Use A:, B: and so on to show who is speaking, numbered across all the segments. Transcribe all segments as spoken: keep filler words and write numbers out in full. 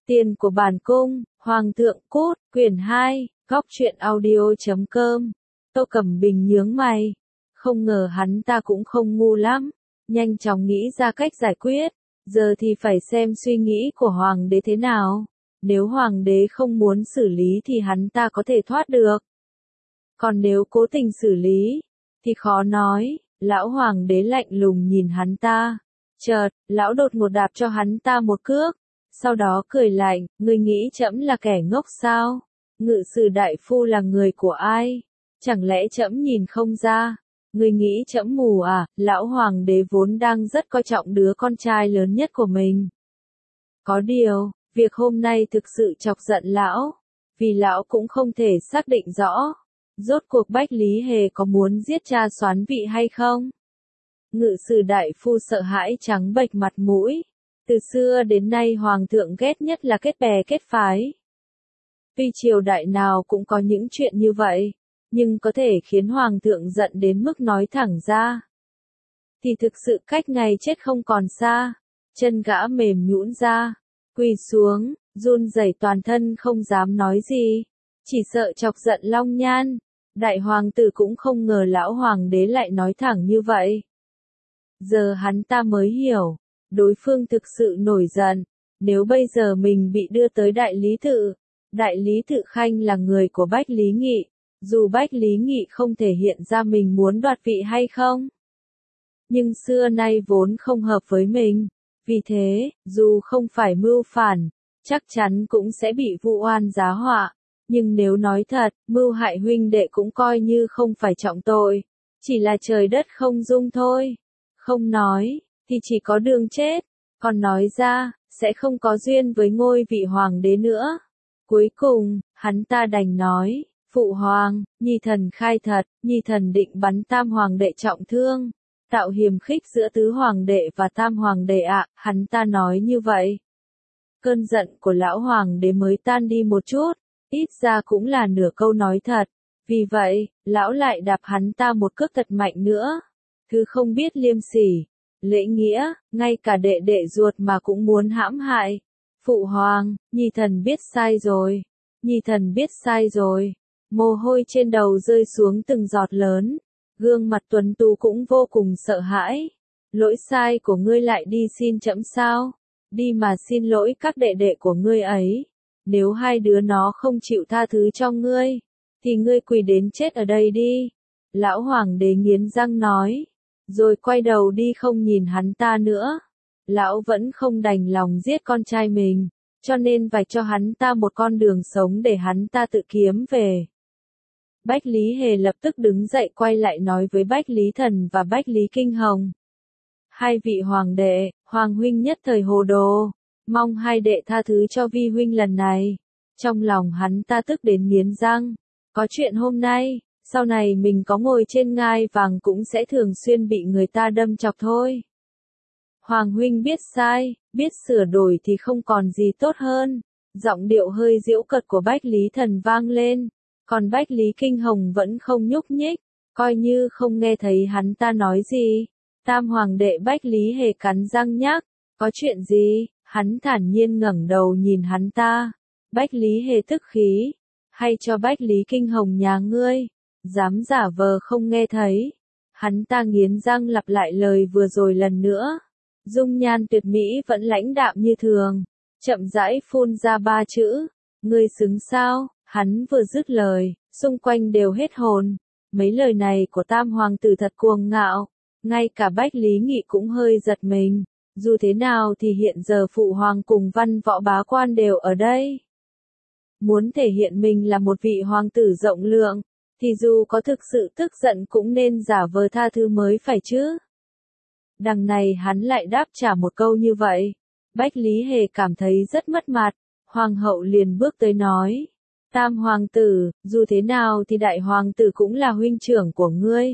A: Tiền của bản cung, Hoàng thượng cút, quyển hai, góc truyện audio.com. Tô Cẩm Bình nhướng mày. Không ngờ hắn ta cũng không ngu lắm. Nhanh chóng nghĩ ra cách giải quyết. Giờ thì phải xem suy nghĩ của Hoàng đế thế nào. Nếu Hoàng đế không muốn xử lý thì hắn ta có thể thoát được. Còn nếu cố tình xử lý, thì khó nói. Lão Hoàng đế lạnh lùng nhìn hắn ta. Chợt, lão đột ngột đạp cho hắn ta một cước. Sau đó cười lạnh, ngươi nghĩ trẫm là kẻ ngốc sao? Ngự sử đại phu là người của ai? Chẳng lẽ trẫm nhìn không ra? Ngươi nghĩ trẫm mù à? Lão Hoàng đế vốn đang rất coi trọng đứa con trai lớn nhất của mình. Có điều, việc hôm nay thực sự chọc giận lão, vì lão cũng không thể xác định rõ, rốt cuộc Bách Lý Hề có muốn giết cha Soán Vị hay không? Ngự sử đại phu sợ hãi trắng bệch mặt mũi. Từ xưa đến nay Hoàng thượng ghét nhất là kết bè kết phái. Tuy triều đại nào cũng có những chuyện như vậy, nhưng có thể khiến Hoàng thượng giận đến mức nói thẳng ra, thì thực sự cách ngày chết không còn xa. Chân gã mềm nhũn ra, quỳ xuống, run rẩy toàn thân không dám nói gì, chỉ sợ chọc giận Long Nhan. Đại hoàng tử cũng không ngờ lão hoàng đế lại nói thẳng như vậy. Giờ hắn ta mới hiểu, đối phương thực sự nổi giận. Nếu bây giờ mình bị đưa tới Đại Lý Tự, Đại Lý Tự Khanh là người của Bách Lý Nghị, dù Bách Lý Nghị không thể hiện ra mình muốn đoạt vị hay không, nhưng xưa nay vốn không hợp với mình. Vì thế, dù không phải mưu phản, chắc chắn cũng sẽ bị vu oan giá họa. Nhưng nếu nói thật, mưu hại huynh đệ cũng coi như không phải trọng tội, chỉ là trời đất không dung thôi. Không nói, thì chỉ có đường chết, còn nói ra, sẽ không có duyên với ngôi vị hoàng đế nữa. Cuối cùng, hắn ta đành nói, phụ hoàng, nhi thần khai thật, nhi thần định bắn tam hoàng đệ trọng thương, tạo hiềm khích giữa tứ hoàng đệ và tam hoàng đệ ạ. Hắn ta nói như vậy, cơn giận của lão hoàng đế mới tan đi một chút, ít ra cũng là nửa câu nói thật. Vì vậy, lão lại đạp hắn ta một cước thật mạnh nữa. Thứ không biết liêm sỉ, lễ nghĩa, ngay cả đệ đệ ruột mà cũng muốn hãm hại. Phụ hoàng, nhi thần biết sai rồi, nhi thần biết sai rồi. Mồ hôi trên đầu rơi xuống từng giọt lớn, gương mặt tuấn tú cũng vô cùng sợ hãi. Lỗi sai của ngươi lại đi xin trẫm sao? Đi mà xin lỗi các đệ đệ của ngươi ấy. Nếu hai đứa nó không chịu tha thứ cho ngươi, thì ngươi quỳ đến chết ở đây đi. Lão hoàng đế nghiến răng nói, rồi quay đầu đi không nhìn hắn ta nữa. Lão vẫn không đành lòng giết con trai mình, cho nên vạch cho hắn ta một con đường sống để hắn ta tự kiếm về. Bách Lý Hề lập tức đứng dậy quay lại nói với Bách Lý Thần và Bách Lý Kinh Hồng. Hai vị hoàng đệ, hoàng huynh nhất thời hồ đồ, mong hai đệ tha thứ cho vi huynh lần này. Trong lòng hắn ta tức đến nghiến răng, có chuyện hôm nay, sau này mình có ngồi trên ngai vàng cũng sẽ thường xuyên bị người ta đâm chọc thôi. Hoàng huynh biết sai, biết sửa đổi thì không còn gì tốt hơn. Giọng điệu hơi giễu cợt của Bách Lý Thần vang lên, còn Bách Lý Kinh Hồng vẫn không nhúc nhích, coi như không nghe thấy hắn ta nói gì. Tam hoàng đệ Bách Lý Hề cắn răng nhắc, có chuyện gì? Hắn thản nhiên ngẩng đầu nhìn hắn ta. Bách Lý Hề tức khí, hay cho Bách Lý Kinh Hồng nhà ngươi, dám giả vờ không nghe thấy. Hắn ta nghiến răng lặp lại lời vừa rồi lần nữa. Dung nhan tuyệt mỹ vẫn lãnh đạm như thường, chậm rãi phun ra ba chữ, ngươi xứng sao? Hắn vừa dứt lời, xung quanh đều hết hồn. Mấy lời này của tam hoàng tử thật cuồng ngạo, ngay cả Bách Lý Nghị cũng hơi giật mình. Dù thế nào thì hiện giờ phụ hoàng cùng văn võ bá quan đều ở đây. Muốn thể hiện mình là một vị hoàng tử rộng lượng, thì dù có thực sự tức giận cũng nên giả vờ tha thứ mới phải chứ. Đằng này hắn lại đáp trả một câu như vậy. Bách Lý Hề cảm thấy rất mất mặt. Hoàng hậu liền bước tới nói, tam hoàng tử, dù thế nào thì đại hoàng tử cũng là huynh trưởng của ngươi.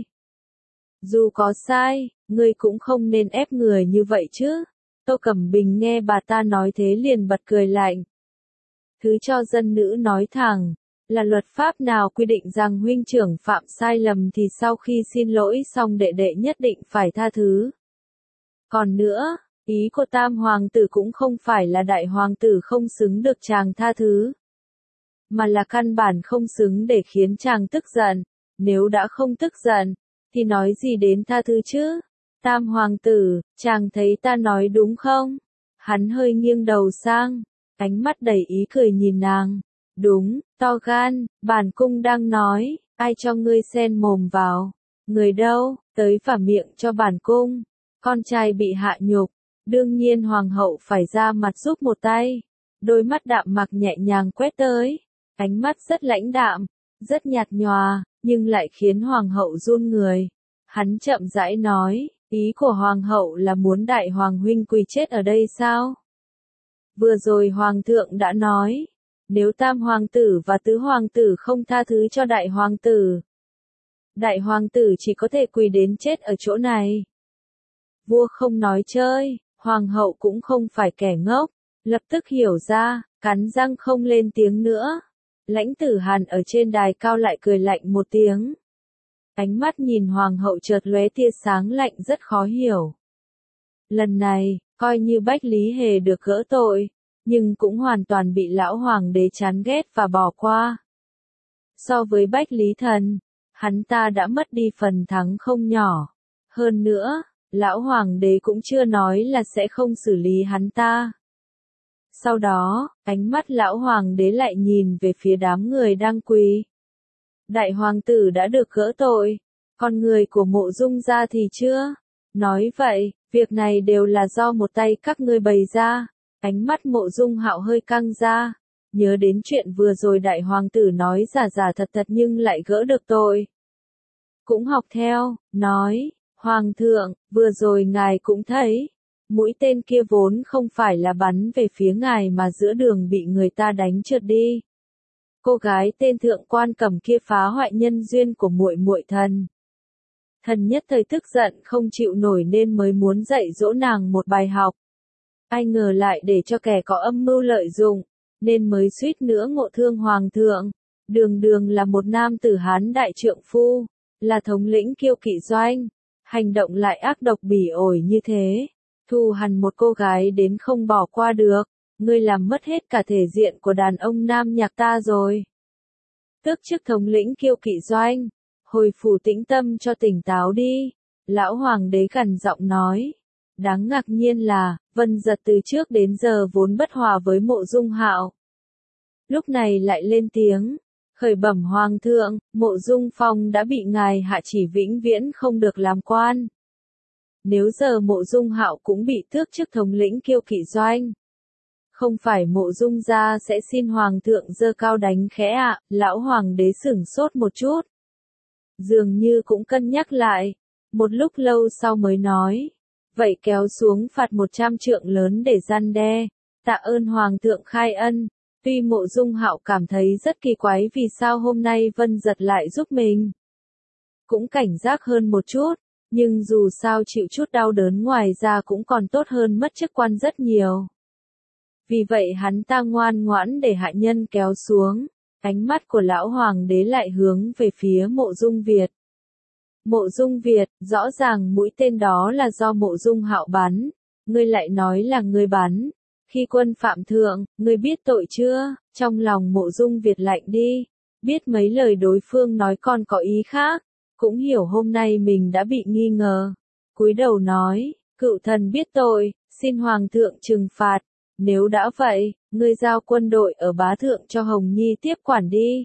A: Dù có sai, ngươi cũng không nên ép người như vậy chứ. Tô Cẩm Bình nghe bà ta nói thế liền bật cười lạnh. Thứ cho dân nữ nói thẳng, là luật pháp nào quy định rằng huynh trưởng phạm sai lầm thì sau khi xin lỗi xong đệ đệ nhất định phải tha thứ. Còn nữa, Ý của tam hoàng tử cũng không phải là đại hoàng tử không xứng được chàng tha thứ, mà là căn bản không xứng để khiến chàng tức giận. Nếu đã không tức giận, thì nói gì đến tha thứ chứ? Tam hoàng tử, chàng thấy ta nói đúng không? Hắn hơi nghiêng đầu sang, ánh mắt đầy ý cười nhìn nàng. Đúng, to gan, bản cung đang nói, ai cho ngươi xen mồm vào? Người đâu, tới phả miệng cho bản cung. Con trai bị hạ nhục, đương nhiên hoàng hậu phải ra mặt giúp một tay. Đôi mắt đạm mặc nhẹ nhàng quét tới, ánh mắt rất lãnh đạm, rất nhạt nhòa, nhưng lại khiến hoàng hậu run người. Hắn chậm rãi nói, ý của hoàng hậu là muốn đại hoàng huynh quỳ chết ở đây sao? Vừa rồi hoàng thượng đã nói, nếu tam hoàng tử và tứ hoàng tử không tha thứ cho đại hoàng tử, đại hoàng tử chỉ có thể quỳ đến chết ở chỗ này. Vua không nói chơi, hoàng hậu cũng không phải kẻ ngốc, lập tức hiểu ra, cắn răng không lên tiếng nữa. Lãnh Tử Hàn ở trên đài cao lại cười lạnh một tiếng. Ánh mắt nhìn hoàng hậu chợt lóe tia sáng lạnh rất khó hiểu. Lần này, coi như Bách Lý Hề được gỡ tội, nhưng cũng hoàn toàn bị lão hoàng đế chán ghét và bỏ qua. So với Bách Lý Thần, hắn ta đã mất đi phần thắng không nhỏ. Hơn nữa, lão hoàng đế cũng chưa nói là sẽ không xử lý hắn ta. Sau đó, ánh mắt lão hoàng đế lại nhìn về phía đám người đang quỳ. Đại hoàng tử đã được gỡ tội, còn người của Mộ Dung gia thì chưa. Nói vậy, việc này đều là do một tay các ngươi bày ra. Ánh mắt Mộ Dung Hạo hơi căng ra, nhớ đến chuyện vừa rồi đại hoàng tử nói giả giả thật thật nhưng lại gỡ được tội. Cũng học theo, nói, hoàng thượng, vừa rồi ngài cũng thấy, mũi tên kia vốn không phải là bắn về phía ngài mà giữa đường bị người ta đánh trượt đi. Cô gái tên thượng quan Cẩm kia phá hoại nhân duyên của muội muội thần. Thần nhất thời tức giận không chịu nổi nên mới muốn dạy dỗ nàng một bài học. Ai ngờ lại để cho kẻ có âm mưu lợi dụng, nên mới suýt nữa ngộ thương hoàng thượng. Đường đường là một nam tử Hán đại trượng phu, là thống lĩnh kiêu kỵ doanh, hành động lại ác độc bỉ ổi như thế. Thù hằn một cô gái đến không bỏ qua được, ngươi làm mất hết cả thể diện của đàn ông nam nhạc ta rồi. Tước chức thống lĩnh kiêu kỵ doanh, hồi phủ tĩnh tâm cho tỉnh táo đi, lão hoàng đế gằn giọng nói. Đáng ngạc nhiên là, Vân Giật từ trước đến giờ vốn bất hòa với Mộ Dung Hạo. Lúc này lại lên tiếng, khởi bẩm hoàng thượng, Mộ Dung Phong đã bị ngài hạ chỉ vĩnh viễn không được làm quan. Nếu giờ Mộ Dung Hạo cũng bị tước chức thống lĩnh kiêu kỵ doanh, không phải Mộ Dung gia sẽ xin hoàng thượng giơ cao đánh khẽ ạ? À? Lão hoàng đế sửng sốt một chút, dường như cũng cân nhắc lại, một lúc lâu sau mới nói, vậy kéo xuống phạt một trăm trượng lớn để răn đe, tạ ơn hoàng thượng khai ân. Tuy Mộ Dung Hạo cảm thấy rất kỳ quái vì sao hôm nay Vân Giật lại giúp mình, cũng cảnh giác hơn một chút. Nhưng dù sao chịu chút đau đớn ngoài ra cũng còn tốt hơn mất chức quan rất nhiều. Vì vậy hắn ta ngoan ngoãn để hạ nhân kéo xuống, ánh mắt của lão hoàng đế lại hướng về phía Mộ Dung Việt. Mộ Dung Việt, rõ ràng mũi tên đó là do Mộ Dung Hạo bắn, ngươi lại nói là ngươi bắn. Khi quân phạm thượng, ngươi biết tội chưa? Trong lòng Mộ Dung Việt lạnh đi, biết mấy lời đối phương nói còn có ý khác. Cũng hiểu hôm nay mình đã bị nghi ngờ. Cúi đầu nói, cựu thần biết tội, xin hoàng thượng trừng phạt. Nếu đã vậy, ngươi giao quân đội ở Bá Thượng cho Hồng Nhi tiếp quản đi.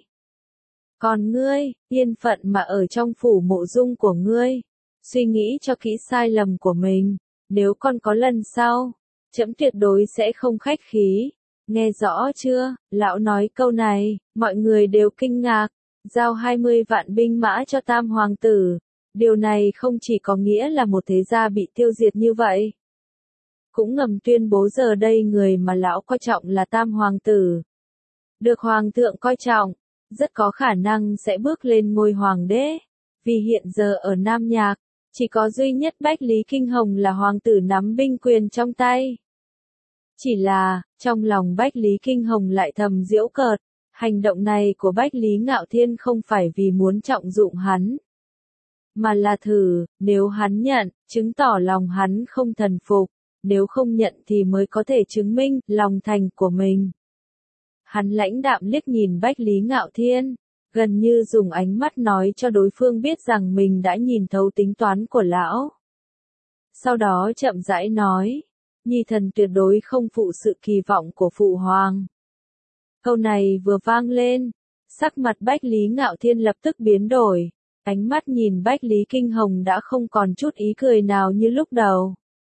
A: Còn ngươi, yên phận mà ở trong phủ Mộ Dung của ngươi. Suy nghĩ cho kỹ sai lầm của mình. Nếu còn có lần sau, trẫm tuyệt đối sẽ không khách khí. Nghe rõ chưa? Lão nói câu này, mọi người đều kinh ngạc. Giao hai mươi vạn binh mã cho tam hoàng tử. Điều này không chỉ có nghĩa là một thế gia bị tiêu diệt như vậy. Cũng ngầm tuyên bố giờ đây người mà lão coi trọng là tam hoàng tử. Được hoàng thượng coi trọng, rất có khả năng sẽ bước lên ngôi hoàng đế. Vì hiện giờ ở Nam Nhạc, chỉ có duy nhất Bách Lý Kinh Hồng là hoàng tử nắm binh quyền trong tay. Chỉ là, trong lòng Bách Lý Kinh Hồng lại thầm giễu cợt. Hành động này của Bách Lý Ngạo Thiên không phải vì muốn trọng dụng hắn, mà là thử, nếu hắn nhận, chứng tỏ lòng hắn không thần phục. nếu không nhận thì mới có thể chứng minh lòng thành của mình. Hắn lãnh đạm liếc nhìn Bách Lý Ngạo Thiên, gần như dùng ánh mắt nói cho đối phương biết rằng mình đã nhìn thấu tính toán của lão. Sau đó chậm rãi nói, nhi thần tuyệt đối không phụ sự kỳ vọng của phụ hoàng. Câu này vừa vang lên, sắc mặt Bách Lý Ngạo Thiên lập tức biến đổi, ánh mắt nhìn Bách Lý Kinh Hồng đã không còn chút ý cười nào như lúc đầu,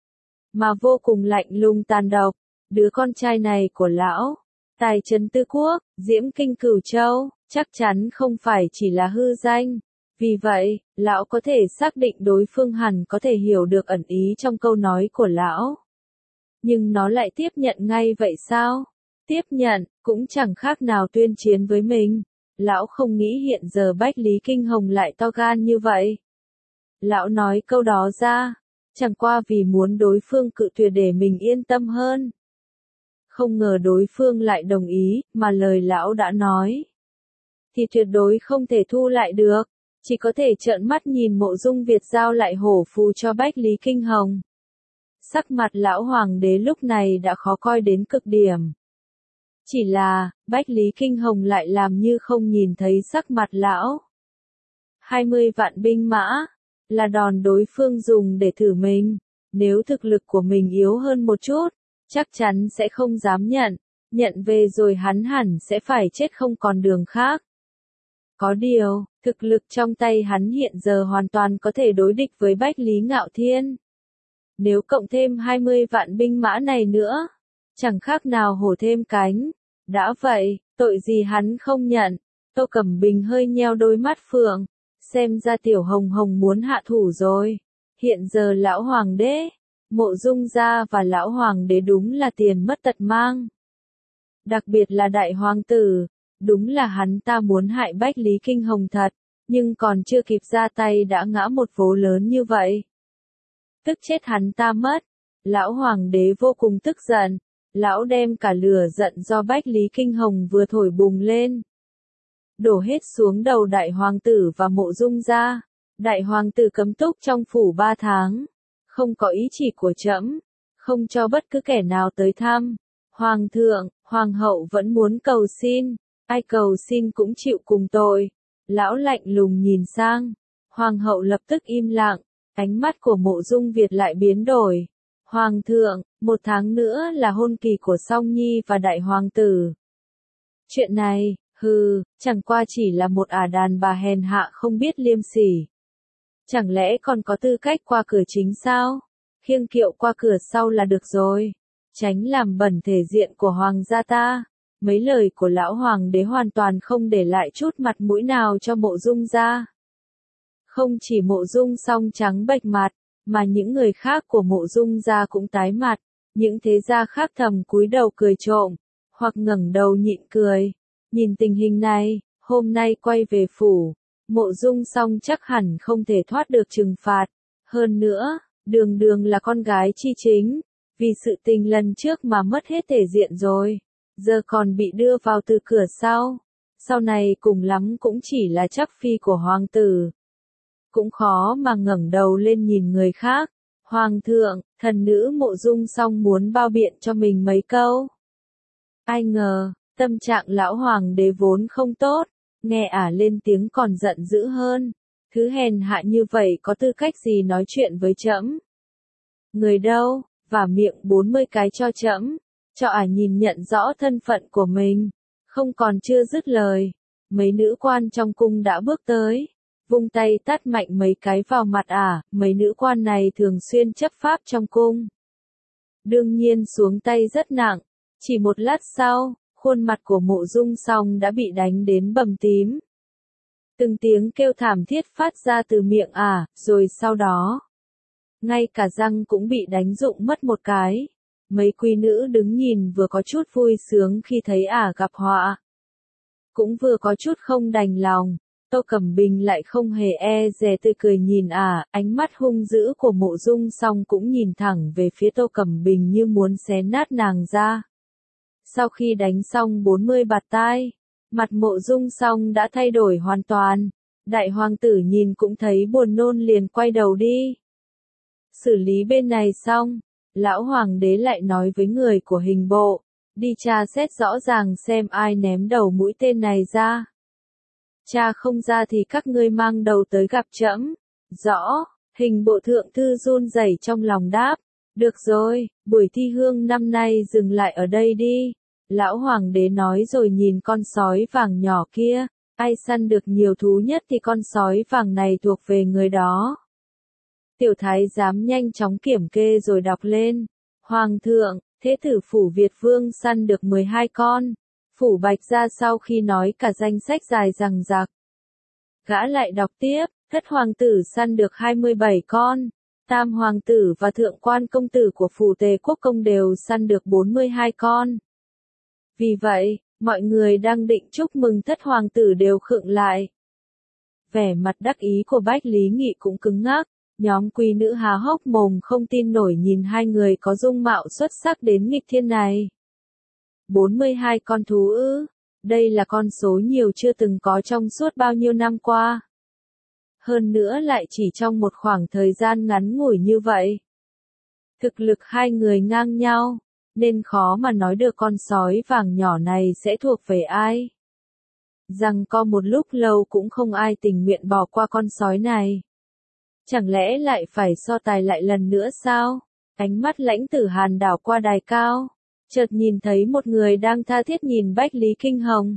A: mà vô cùng lạnh lùng tàn độc. Đứa con trai này của lão, tài trấn Tư Quốc, diễm kinh Cửu Châu, chắc chắn không phải chỉ là hư danh. Vì vậy, lão có thể xác định đối phương hẳn có thể hiểu được ẩn ý trong câu nói của lão. Nhưng nó lại tiếp nhận ngay vậy sao? Tiếp nhận, cũng chẳng khác nào tuyên chiến với mình. Lão không nghĩ hiện giờ Bách Lý Kinh Hồng lại to gan như vậy. Lão nói câu đó ra, chẳng qua vì muốn đối phương cự tuyệt để mình yên tâm hơn. Không ngờ đối phương lại đồng ý, mà lời lão đã nói thì tuyệt đối không thể thu lại được, chỉ có thể trợn mắt nhìn Mộ Dung Việt giao lại hổ phù cho Bách Lý Kinh Hồng. Sắc mặt lão hoàng đế lúc này đã khó coi đến cực điểm. Chỉ là, Bách Lý Kinh Hồng lại làm như không nhìn thấy sắc mặt lão. hai mươi vạn binh mã, là đòn đối phương dùng để thử mình. Nếu thực lực của mình yếu hơn một chút, chắc chắn sẽ không dám nhận. Nhận về rồi hắn hẳn sẽ phải chết không còn đường khác. Có điều, thực lực trong tay hắn hiện giờ hoàn toàn có thể đối địch với Bách Lý Ngạo Thiên. Nếu cộng thêm hai mươi vạn binh mã này nữa, chẳng khác nào hổ thêm cánh. Đã vậy, tội gì hắn không nhận. Tô Cẩm Bình hơi nheo đôi mắt phượng, xem ra Tiểu Hồng Hồng muốn hạ thủ rồi. Hiện giờ lão hoàng đế, Mộ Dung gia và lão hoàng đế đúng là tiền mất tật mang. Đặc biệt là đại hoàng tử, đúng là hắn ta muốn hại Bách Lý Kinh Hồng thật, nhưng còn chưa kịp ra tay đã ngã một vố lớn như vậy. Tức chết hắn ta mất. Lão hoàng đế vô cùng tức giận, lão đem cả lửa giận do Bách Lý Kinh Hồng vừa thổi bùng lên, đổ hết xuống đầu đại hoàng tử và Mộ Dung gia. Đại hoàng tử cấm túc trong phủ ba tháng, không có ý chỉ của trẫm, không cho bất cứ kẻ nào tới thăm. Hoàng thượng, hoàng hậu vẫn muốn cầu xin, ai cầu xin cũng chịu cùng tội. Lão lạnh lùng nhìn sang, hoàng hậu lập tức im lặng, ánh mắt của Mộ Dung Việt lại biến đổi. Hoàng thượng, một tháng nữa là hôn kỳ của Song Nhi và đại hoàng tử. Chuyện này, hừ, chẳng qua chỉ là một ả đàn bà hèn hạ không biết liêm sỉ. Chẳng lẽ còn có tư cách qua cửa chính sao? Khiêng kiệu qua cửa sau là được rồi. Tránh làm bẩn thể diện của hoàng gia ta. Mấy lời của lão hoàng đế hoàn toàn không để lại chút mặt mũi nào cho Mộ Dung gia. Không chỉ Mộ Dung Song trắng bệch mặt, mà những người khác của Mộ Dung gia cũng tái mặt. Những thế gia khác thầm cúi đầu cười trộm, hoặc ngẩng đầu nhịn cười. Nhìn tình hình này, hôm nay quay về phủ, Mộ Dung Song chắc hẳn không thể thoát được trừng phạt. Hơn nữa, đường đường là con gái chi chính, vì sự tình lần trước mà mất hết thể diện rồi, giờ còn bị đưa vào từ cửa sau. Sau này cùng lắm cũng chỉ là chắc phi của hoàng tử. Cũng khó mà ngẩng đầu lên nhìn người khác. Hoàng thượng, thần nữ Mộ Dung Song muốn bao biện cho mình mấy câu. Ai ngờ, tâm trạng lão hoàng đế vốn không tốt, nghe ả lên tiếng còn giận dữ hơn. Thứ hèn hạ như vậy có tư cách gì nói chuyện với trẫm? Người đâu, vả miệng bốn mươi cái cho trẫm, cho ả nhìn nhận rõ thân phận của mình. Không còn chưa dứt lời, mấy nữ quan trong cung đã bước tới, vung tay tát mạnh mấy cái vào mặt ả. Mấy nữ quan này thường xuyên chấp pháp trong cung, đương nhiên xuống tay rất nặng. Chỉ một lát sau, khuôn mặt của Mộ Dung Song đã bị đánh đến bầm tím. Từng tiếng kêu thảm thiết phát ra từ miệng ả, rồi sau đó, ngay cả răng cũng bị đánh rụng mất một cái. Mấy quý nữ đứng nhìn vừa có chút vui sướng khi thấy ả gặp họa, cũng vừa có chút không đành lòng. Tô Cẩm Bình lại không hề e dè tươi cười nhìn ả, ánh mắt hung dữ của Mộ Dung Song cũng nhìn thẳng về phía Tô Cẩm Bình như muốn xé nát nàng ra. Sau khi đánh xong bốn mươi bạt tai, mặt Mộ Dung Song đã thay đổi hoàn toàn. Đại hoàng tử nhìn cũng thấy buồn nôn liền quay đầu đi. Xử lý bên này xong, lão hoàng đế lại nói với người của hình bộ, đi tra xét rõ ràng xem ai ném đầu mũi tên này ra. Tra không ra thì các ngươi mang đầu tới gặp trẫm. Rõ, hình bộ thượng thư run rẩy trong lòng đáp. Được rồi, buổi thi hương năm nay dừng lại ở đây đi. Lão hoàng đế nói rồi nhìn con sói vàng nhỏ kia, ai săn được nhiều thú nhất thì con sói vàng này thuộc về người đó. Tiểu thái giám nhanh chóng kiểm kê rồi đọc lên. Hoàng thượng, thế tử phủ Việt Vương săn được mười hai con. Phủ Bạch Gia sau khi nói cả danh sách dài dằng dặc. Gã lại đọc tiếp, thất hoàng tử săn được hai mươi bảy con. Tam hoàng tử và thượng quan công tử của phủ Tề Quốc Công đều săn được bốn mươi hai con. Vì vậy, mọi người đang định chúc mừng thất hoàng tử đều khựng lại. Vẻ mặt đắc ý của Bách Lý Nghị cũng cứng ngắc, nhóm quý nữ há hốc mồm không tin nổi nhìn hai người có dung mạo xuất sắc đến nghịch thiên này. bốn mươi hai con thú ư, đây là con số nhiều chưa từng có trong suốt bao nhiêu năm qua. Hơn nữa lại chỉ trong một khoảng thời gian ngắn ngủi như vậy. Thực lực hai người ngang nhau, nên khó mà nói được con sói vàng nhỏ này sẽ thuộc về ai. Rằng có một lúc lâu cũng không ai tình nguyện bỏ qua con sói này. Chẳng lẽ lại phải so tài lại lần nữa sao? Ánh mắt Lãnh Tử Hàn đảo qua đài cao, chợt nhìn thấy một người đang tha thiết nhìn Bách Lý Kinh Hồng.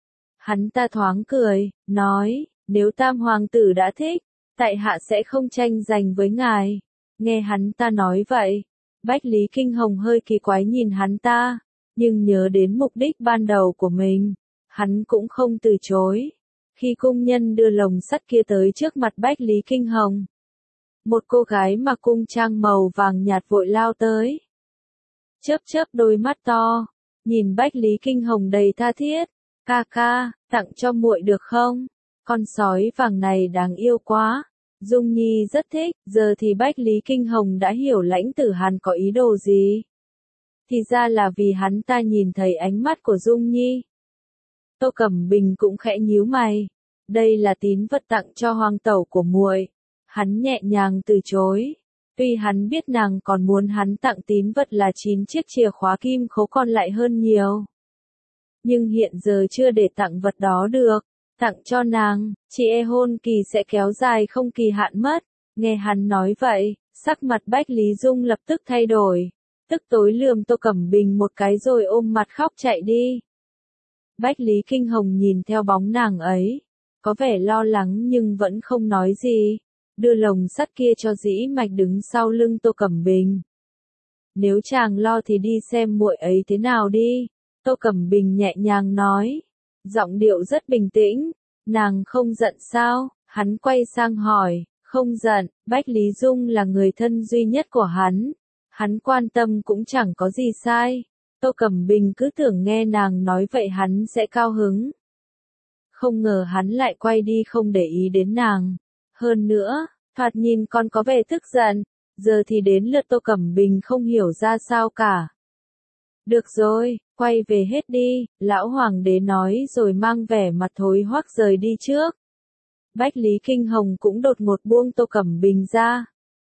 A: Hắn ta thoáng cười, nói, nếu tam hoàng tử đã thích, tại hạ sẽ không tranh giành với ngài. Nghe hắn ta nói vậy, Bách Lý Kinh Hồng hơi kỳ quái nhìn hắn ta, nhưng nhớ đến mục đích ban đầu của mình, hắn cũng không từ chối. Khi cung nhân đưa lồng sắt kia tới trước mặt Bách Lý Kinh Hồng, một cô gái mặc cung trang màu vàng nhạt vội lao tới. Chớp chớp đôi mắt to, nhìn Bách Lý Kinh Hồng đầy tha thiết, ca ca, tặng cho muội được không? Con sói vàng này đáng yêu quá. Dung Nhi rất thích, giờ thì Bách Lý Kinh Hồng đã hiểu Lãnh Tử Hàn có ý đồ gì. Thì ra là vì hắn ta nhìn thấy ánh mắt của Dung Nhi. Tô Cẩm Bình cũng khẽ nhíu mày. Đây là tín vật tặng cho hoàng tẩu của muội. Hắn nhẹ nhàng từ chối. Tuy hắn biết nàng còn muốn hắn tặng tín vật là chín chiếc chìa khóa kim khố còn lại hơn nhiều. Nhưng hiện giờ chưa để tặng vật đó được. Tặng cho nàng, chị e hôn kỳ sẽ kéo dài không kỳ hạn mất. Nghe hắn nói vậy, sắc mặt Bách Lý Dung lập tức thay đổi. Tức tối lườm Tô Cẩm Bình một cái rồi ôm mặt khóc chạy đi. Bách Lý Kinh Hồng nhìn theo bóng nàng ấy, có vẻ lo lắng nhưng vẫn không nói gì. Đưa lồng sắt kia cho Dĩ Mạch đứng sau lưng Tô Cẩm Bình. Nếu chàng lo thì đi xem muội ấy thế nào đi. Tô Cẩm Bình nhẹ nhàng nói. Giọng điệu rất bình tĩnh. Nàng không giận sao? Hắn quay sang hỏi. Không giận, Bách Lý Dung là người thân duy nhất của hắn. Hắn quan tâm cũng chẳng có gì sai. Tô Cẩm Bình cứ tưởng nghe nàng nói vậy hắn sẽ cao hứng. Không ngờ hắn lại quay đi không để ý đến nàng. Hơn nữa, thoạt nhìn còn có vẻ tức giận. Giờ thì đến lượt Tô Cẩm Bình không hiểu ra sao cả. Được rồi, quay về hết đi, lão hoàng đế nói rồi mang vẻ mặt thối hoắc rời đi trước. Bách Lý Kinh Hồng cũng đột ngột buông Tô Cẩm Bình ra.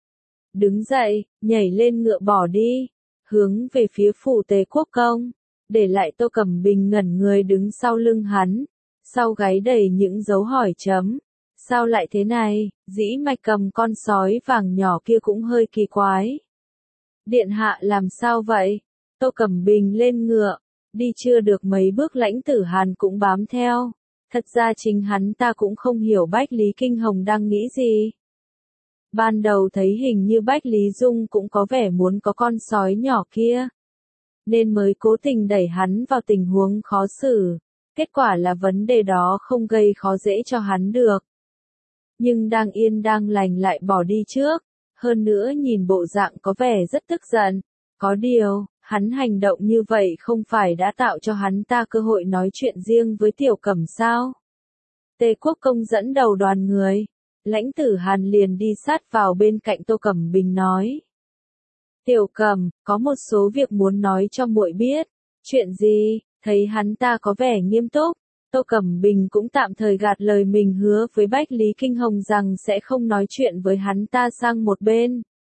A: Đứng dậy, nhảy lên ngựa bỏ đi, hướng về phía phủ Tề Quốc Công, để lại Tô Cẩm Bình ngẩn người đứng sau lưng hắn, sau gáy đầy những dấu hỏi chấm. Sao lại thế này? Dĩ Mạch cầm con sói vàng nhỏ kia cũng hơi kỳ quái. Điện hạ làm sao vậy? Tô Cẩm Bình lên ngựa, đi chưa được mấy bước Lãnh Tử Hàn cũng bám theo. Thật ra chính hắn ta cũng không hiểu Bách Lý Kinh Hồng đang nghĩ gì. Ban đầu thấy hình như Bách Lý Dung cũng có vẻ muốn có con sói nhỏ kia, nên mới cố tình đẩy hắn vào tình huống khó xử. Kết quả là vấn đề đó không gây khó dễ cho hắn được. Nhưng đang yên đang lành lại bỏ đi trước, hơn nữa nhìn bộ dạng có vẻ rất tức giận. Có điều, hắn hành động như vậy không phải đã tạo cho hắn ta cơ hội nói chuyện riêng với Tiểu Cẩm sao? Tề Quốc Công dẫn đầu đoàn người, Lãnh Tử Hàn liền đi sát vào bên cạnh Tô Cẩm Bình nói. Tiểu Cẩm, có một số việc muốn nói cho muội biết. Chuyện gì? Thấy hắn ta có vẻ nghiêm túc, Tô Cẩm Bình cũng tạm thời gạt lời mình hứa với Bách Lý Kinh Hồng rằng sẽ không nói chuyện với hắn ta sang một bên.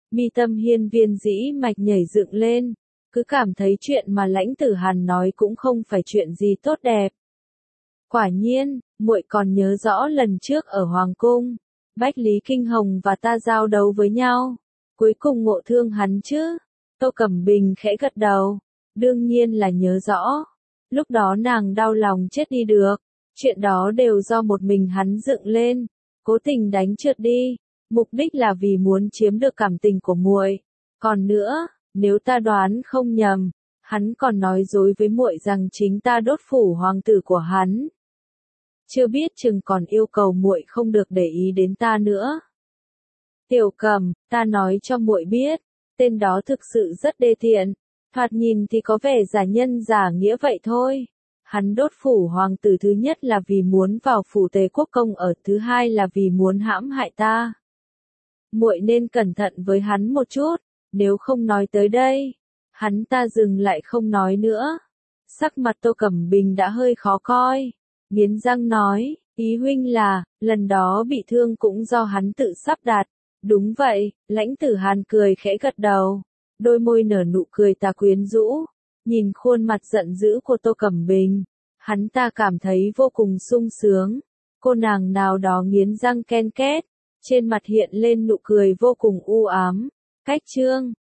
A: Mi tâm hiên viên dĩ mạch nhảy dựng lên, cứ cảm thấy chuyện mà Lãnh Tử Hàn nói cũng không phải chuyện gì tốt đẹp. Quả nhiên, muội còn nhớ rõ lần trước ở Hoàng Cung, Bách Lý Kinh Hồng và ta giao đấu với nhau, cuối cùng ngộ thương hắn chứ? Tô Cẩm Bình khẽ gật đầu, đương nhiên là nhớ rõ. Lúc đó nàng đau lòng chết đi được, chuyện đó đều do một mình hắn dựng lên, cố tình đánh trượt đi, mục đích là vì muốn chiếm được cảm tình của muội. Còn nữa, nếu ta đoán không nhầm, hắn còn nói dối với muội rằng chính ta đốt phủ hoàng tử của hắn. Chưa biết chừng còn yêu cầu muội không được để ý đến ta nữa. Tiểu Cầm, ta nói cho muội biết, tên đó thực sự rất đê tiện, thoạt nhìn thì có vẻ giả nhân giả nghĩa vậy thôi. Hắn đốt phủ hoàng tử thứ nhất là vì muốn vào phủ Tề Quốc công ở, thứ hai là vì muốn hãm hại ta. Muội nên cẩn thận với hắn một chút, nếu không nói tới đây. Hắn ta dừng lại không nói nữa. Sắc mặt Tô Cẩm Bình đã hơi khó coi, nghiến răng nói, ý huynh là, lần đó bị thương cũng do hắn tự sắp đặt. Đúng vậy, Lãnh Tử Hàn cười khẽ gật đầu, đôi môi nở nụ cười tà quyến rũ, nhìn khuôn mặt giận dữ của Tô Cẩm Bình, hắn ta cảm thấy vô cùng sung sướng. Cô nàng nào đó nghiến răng ken két, trên mặt hiện lên nụ cười vô cùng u ám. Cách chương